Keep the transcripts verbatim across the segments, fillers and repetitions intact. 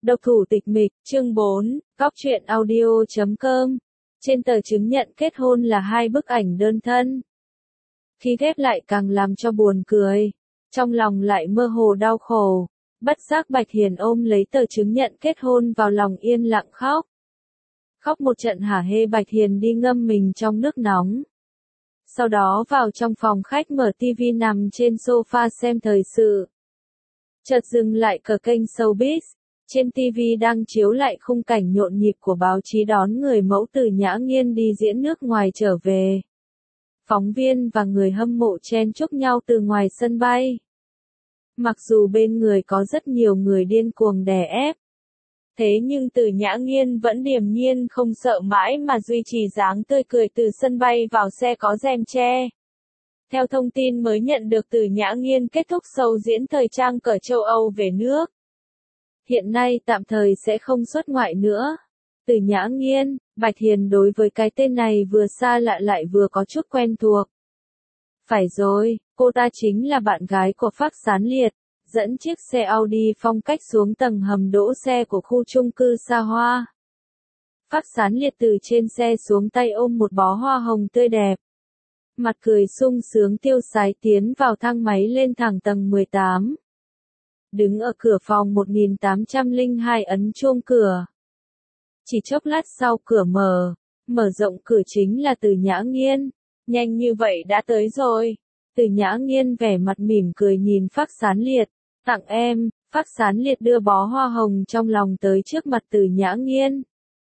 Độc thủ tịch mịch, chương bốn, góc truyện audio chấm com. Trên tờ chứng nhận kết hôn là hai bức ảnh đơn thân. Khi ghép lại càng làm cho buồn cười, trong lòng lại mơ hồ đau khổ. Bất giác Bạch Hiền ôm lấy tờ chứng nhận kết hôn vào lòng yên lặng khóc. Khóc một trận hả hê. Bạch Hiền đi ngâm mình trong nước nóng. Sau đó vào trong phòng khách mở tivi nằm trên sofa xem thời sự. Chợt dừng lại cờ kênh Showbiz. Trên tivi đang chiếu lại khung cảnh nhộn nhịp của báo chí đón người mẫu Từ Nhã Nghiên đi diễn nước ngoài trở về. Phóng viên và người hâm mộ chen chúc nhau từ ngoài sân bay. Mặc dù bên người có rất nhiều người điên cuồng đè ép. Thế nhưng Từ Nhã Nghiên vẫn điềm nhiên không sợ mãi mà duy trì dáng tươi cười từ sân bay vào xe có rèm che. Theo thông tin mới nhận được, Từ Nhã Nghiên kết thúc show diễn thời trang cờ châu Âu về nước. Hiện nay tạm thời sẽ không xuất ngoại nữa. Từ Nhã Nghiên, Bạch Hiền đối với cái tên này vừa xa lạ lại vừa có chút quen thuộc. Phải rồi, cô ta chính là bạn gái của Phác Sán Liệt, dẫn chiếc xe Audi phong cách xuống tầng hầm đỗ xe của khu chung cư xa hoa. Phác Sán Liệt từ trên xe xuống tay ôm một bó hoa hồng tươi đẹp. Mặt cười sung sướng tiêu sái tiến vào thang máy lên thẳng tầng mười tám. Đứng ở cửa phòng một nghìn tám trăm lẻ hai ấn chuông cửa. Chỉ chốc lát sau cửa mở, mở rộng cửa chính là Từ Nhã Nghiên. Nhanh như vậy đã tới rồi. Từ Nhã Nghiên vẻ mặt mỉm cười nhìn Phác Sán Liệt. Tặng em. Phác Sán Liệt đưa bó hoa hồng trong lòng tới trước mặt Từ Nhã Nghiên.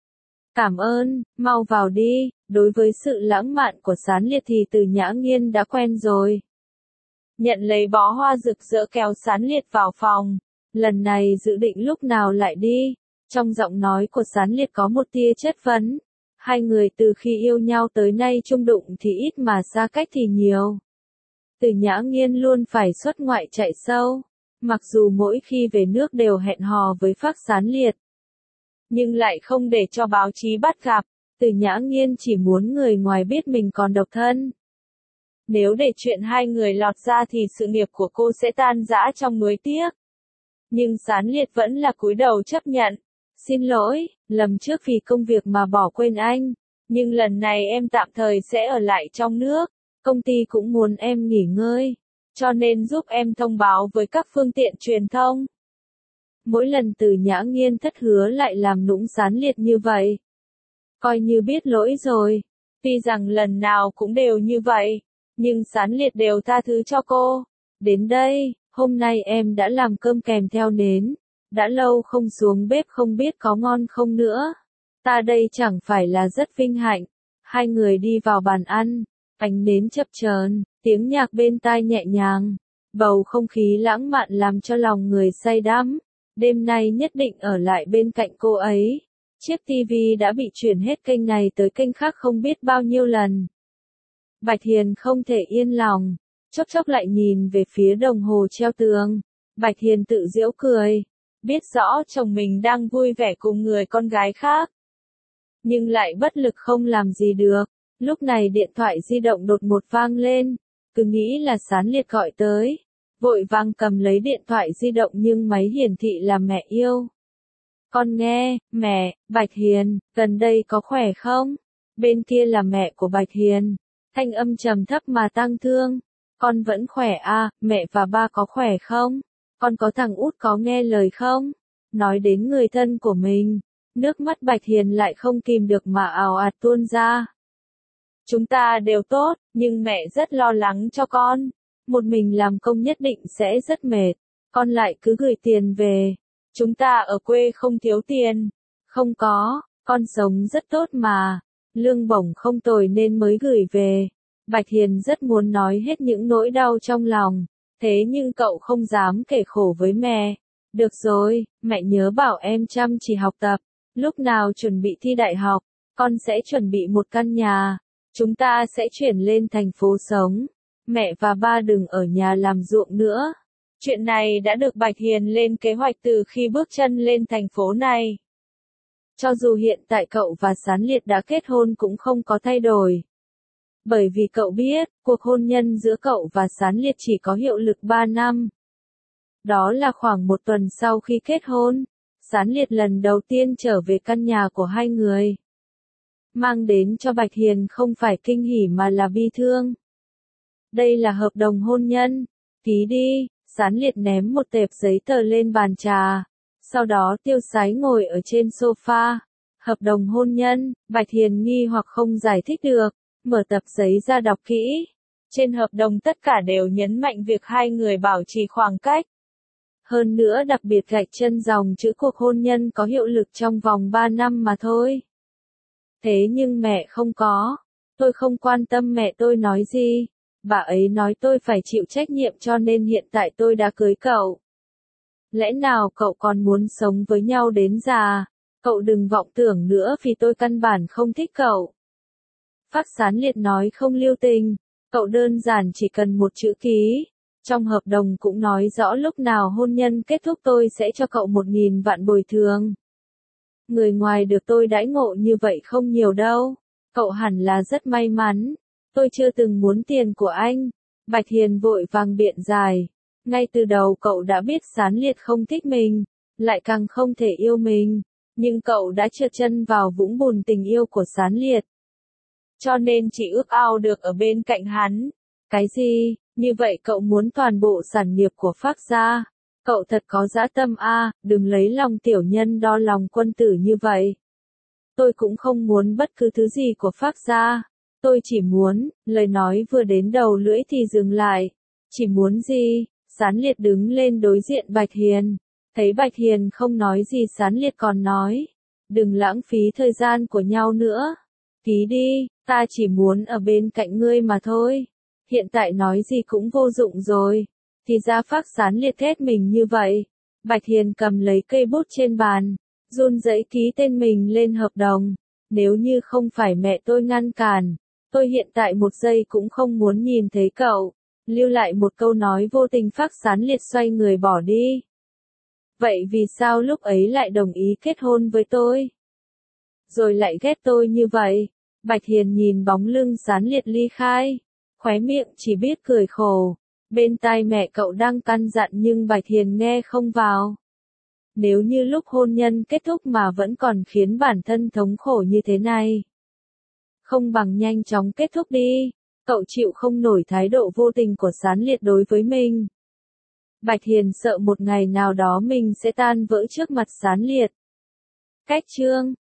Cảm ơn, mau vào đi. Đối với sự lãng mạn của Sán Liệt thì Từ Nhã Nghiên đã quen rồi. Nhận lấy bó hoa rực rỡ kéo Sán Liệt vào phòng. Lần này dự định lúc nào lại đi. Trong giọng nói của Sán Liệt có một tia chất vấn. Hai người từ khi yêu nhau tới nay chung đụng thì ít mà xa cách thì nhiều. Từ Nhã Nghiên luôn phải xuất ngoại chạy sâu. Mặc dù mỗi khi về nước đều hẹn hò với Phác Sán Liệt. Nhưng lại không để cho báo chí bắt gặp. Từ Nhã Nghiên chỉ muốn người ngoài biết mình còn độc thân. Nếu để chuyện hai người lọt ra thì sự nghiệp của cô sẽ tan rã trong nuối tiếc. Nhưng Sán Liệt vẫn là cúi đầu chấp nhận. Xin lỗi, lần trước vì công việc mà bỏ quên anh. Nhưng lần này em tạm thời sẽ ở lại trong nước. Công ty cũng muốn em nghỉ ngơi. Cho nên giúp em thông báo với các phương tiện truyền thông. Mỗi lần Từ Nhã Nghiên thất hứa lại làm nũng Sán Liệt như vậy. Coi như biết lỗi rồi. Tuy rằng lần nào cũng đều như vậy. Nhưng Sán Liệt đều tha thứ cho cô. Đến đây, hôm nay em đã làm cơm kèm theo nến. Đã lâu không xuống bếp không biết có ngon không nữa. Ta đây chẳng phải là rất vinh hạnh. Hai người đi vào bàn ăn. Ánh nến chập chờn, tiếng nhạc bên tai nhẹ nhàng. Bầu không khí lãng mạn làm cho lòng người say đắm. Đêm nay nhất định ở lại bên cạnh cô ấy. Chiếc tivi đã bị chuyển hết kênh này tới kênh khác không biết bao nhiêu lần. Bạch Hiền không thể yên lòng, chốc chốc lại nhìn về phía đồng hồ treo tường. Bạch Hiền tự giễu cười, biết rõ chồng mình đang vui vẻ cùng người con gái khác. Nhưng lại bất lực không làm gì được. Lúc này điện thoại di động đột một vang lên, cứ nghĩ là Sán Liệt gọi tới. Vội vàng cầm lấy điện thoại di động nhưng máy hiển thị là mẹ yêu. Con nghe, mẹ, Bạch Hiền, gần đây có khỏe không? Bên kia là mẹ của Bạch Hiền. Thanh âm trầm thấp mà tang thương. Con vẫn khỏe à, mẹ và ba có khỏe không? Con có thằng út có nghe lời không? Nói đến người thân của mình, nước mắt Bạch Hiền lại không kìm được mà ào ạt tuôn ra. Chúng ta đều tốt, nhưng mẹ rất lo lắng cho con. Một mình làm công nhất định sẽ rất mệt. Con lại cứ gửi tiền về. Chúng ta ở quê không thiếu tiền. Không có, con sống rất tốt mà. Lương bổng không tồi nên mới gửi về. Bạch Hiền rất muốn nói hết những nỗi đau trong lòng. Thế nhưng cậu không dám kể khổ với mẹ. Được rồi, mẹ nhớ bảo em chăm chỉ học tập. Lúc nào chuẩn bị thi đại học, con sẽ chuẩn bị một căn nhà. Chúng ta sẽ chuyển lên thành phố sống. Mẹ và ba đừng ở nhà làm ruộng nữa. Chuyện này đã được Bạch Hiền lên kế hoạch từ khi bước chân lên thành phố này. Cho dù hiện tại cậu và Sán Liệt đã kết hôn cũng không có thay đổi. Bởi vì cậu biết, cuộc hôn nhân giữa cậu và Sán Liệt chỉ có hiệu lực ba năm. Đó là khoảng một tuần sau khi kết hôn. Sán Liệt lần đầu tiên trở về căn nhà của hai người. Mang đến cho Bạch Hiền không phải kinh hỉ mà là bi thương. Đây là hợp đồng hôn nhân, ký đi. Sán Liệt ném một tệp giấy tờ lên bàn trà. Sau đó tiêu sái ngồi ở trên sofa. Hợp đồng hôn nhân, Bạch Hiền nghi hoặc không giải thích được, mở tập giấy ra đọc kỹ. Trên hợp đồng tất cả đều nhấn mạnh việc hai người bảo trì khoảng cách. Hơn nữa đặc biệt gạch chân dòng chữ cuộc hôn nhân có hiệu lực trong vòng ba năm mà thôi. Thế nhưng mẹ không có. Tôi không quan tâm mẹ tôi nói gì. Bà ấy nói tôi phải chịu trách nhiệm cho nên hiện tại tôi đã cưới cậu. Lẽ nào cậu còn muốn sống với nhau đến già? Cậu đừng vọng tưởng nữa vì tôi căn bản không thích cậu. Phác Sán Liệt nói không lưu tình. Cậu đơn giản chỉ cần một chữ ký. Trong hợp đồng cũng nói rõ lúc nào hôn nhân kết thúc tôi sẽ cho cậu một nghìn vạn bồi thường. Người ngoài được tôi đãi ngộ như vậy không nhiều đâu. Cậu hẳn là rất may mắn. Tôi chưa từng muốn tiền của anh. Bạch Hiền vội vàng biện giải. Ngay từ đầu cậu đã biết Sán Liệt không thích mình, lại càng không thể yêu mình. Nhưng cậu đã trượt chân vào vũng bùn tình yêu của Sán Liệt. Cho nên chỉ ước ao được ở bên cạnh hắn. Cái gì? Như vậy cậu muốn toàn bộ sản nghiệp của Phác gia? Cậu thật có dã tâm a, à, đừng lấy lòng tiểu nhân đo lòng quân tử như vậy. Tôi cũng không muốn bất cứ thứ gì của Phác gia. Tôi chỉ muốn, lời nói vừa đến đầu lưỡi thì dừng lại. Chỉ muốn gì? Sán Liệt đứng lên đối diện Bạch Hiền. Thấy Bạch Hiền không nói gì Sán Liệt còn nói. Đừng lãng phí thời gian của nhau nữa. Ký đi, ta chỉ muốn ở bên cạnh ngươi mà thôi. Hiện tại nói gì cũng vô dụng rồi. Thì ra Phác Sán Liệt ghét mình như vậy. Bạch Hiền cầm lấy cây bút trên bàn. Run rẩy ký tên mình lên hợp đồng. Nếu như không phải mẹ tôi ngăn cản. Tôi hiện tại một giây cũng không muốn nhìn thấy cậu. Lưu lại một câu nói vô tình Phác Sán Liệt xoay người bỏ đi. Vậy vì sao lúc ấy lại đồng ý kết hôn với tôi? Rồi lại ghét tôi như vậy? Bạch Hiền nhìn bóng lưng Sán Liệt ly khai. Khóe miệng chỉ biết cười khổ. Bên tai mẹ cậu đang căn dặn nhưng Bạch Hiền nghe không vào. Nếu như lúc hôn nhân kết thúc mà vẫn còn khiến bản thân thống khổ như thế này. Không bằng nhanh chóng kết thúc đi. Cậu chịu không nổi thái độ vô tình của Sán Liệt đối với mình. Bạch Hiền sợ một ngày nào đó mình sẽ tan vỡ trước mặt Sán Liệt. Cách chương